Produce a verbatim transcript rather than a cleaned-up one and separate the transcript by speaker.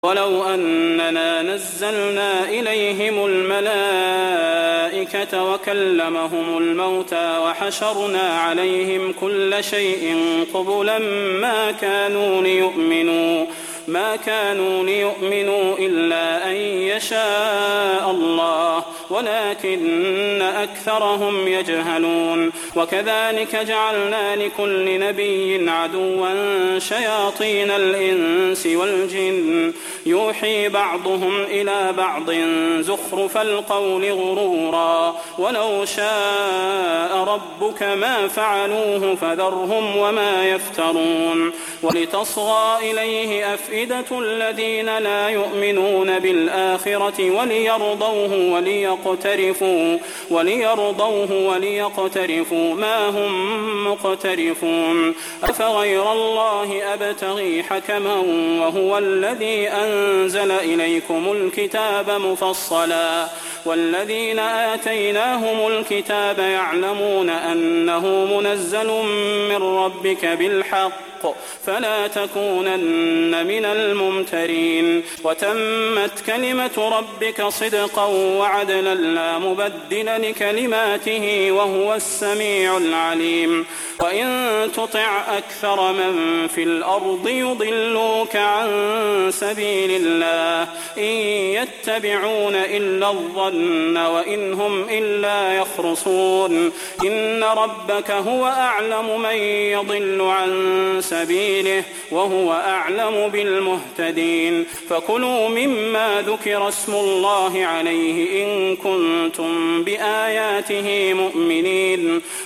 Speaker 1: ولو أننا نزلنا إليهم الملائكة وكلمهم الموتى وحشرنا عليهم كل شيء قبلا ما كانوا ليؤمنوا ما كانوا ليؤمنوا إلا أن يشاء الله ولكن أكثرهم يجهلون. وكذلك جعلنا لكل نبي عدوا شياطين الإنس والجن يوحي بعضهم إلى بعض زخرف القول غرورا ولو شاء ربك ما فعلوه فذرهم وما يفترون. ولتصغى إليه أفئدة الذين لا يؤمنون بالآخرة وليرضوه وليقترفوا, وليرضوه وليقترفوا ما هم مقترفون. أفغير الله أبتغي حكما وهو الذي أنزل إليكم الكتاب مفصلا والذين آتيناهم الكتاب يعلمون أنه منزل من ربك بالحق فلا تكونن من الممترين. وتمت كلمة ربك صدقا وعدلا لا مبدل لكلماته وهو السميع العليم. وإن تطع أكثر من في الأرض يضلوك عن سبيل الله إن يتبعون إلا الظن وإن هم إلا يخرصون. إن ربك هو أعلم من يضل عن سبيله وهو أعلم بالمهتدين. فكلوا مما ذكر اسم الله عليه إن كنتم بآياته مؤمنين.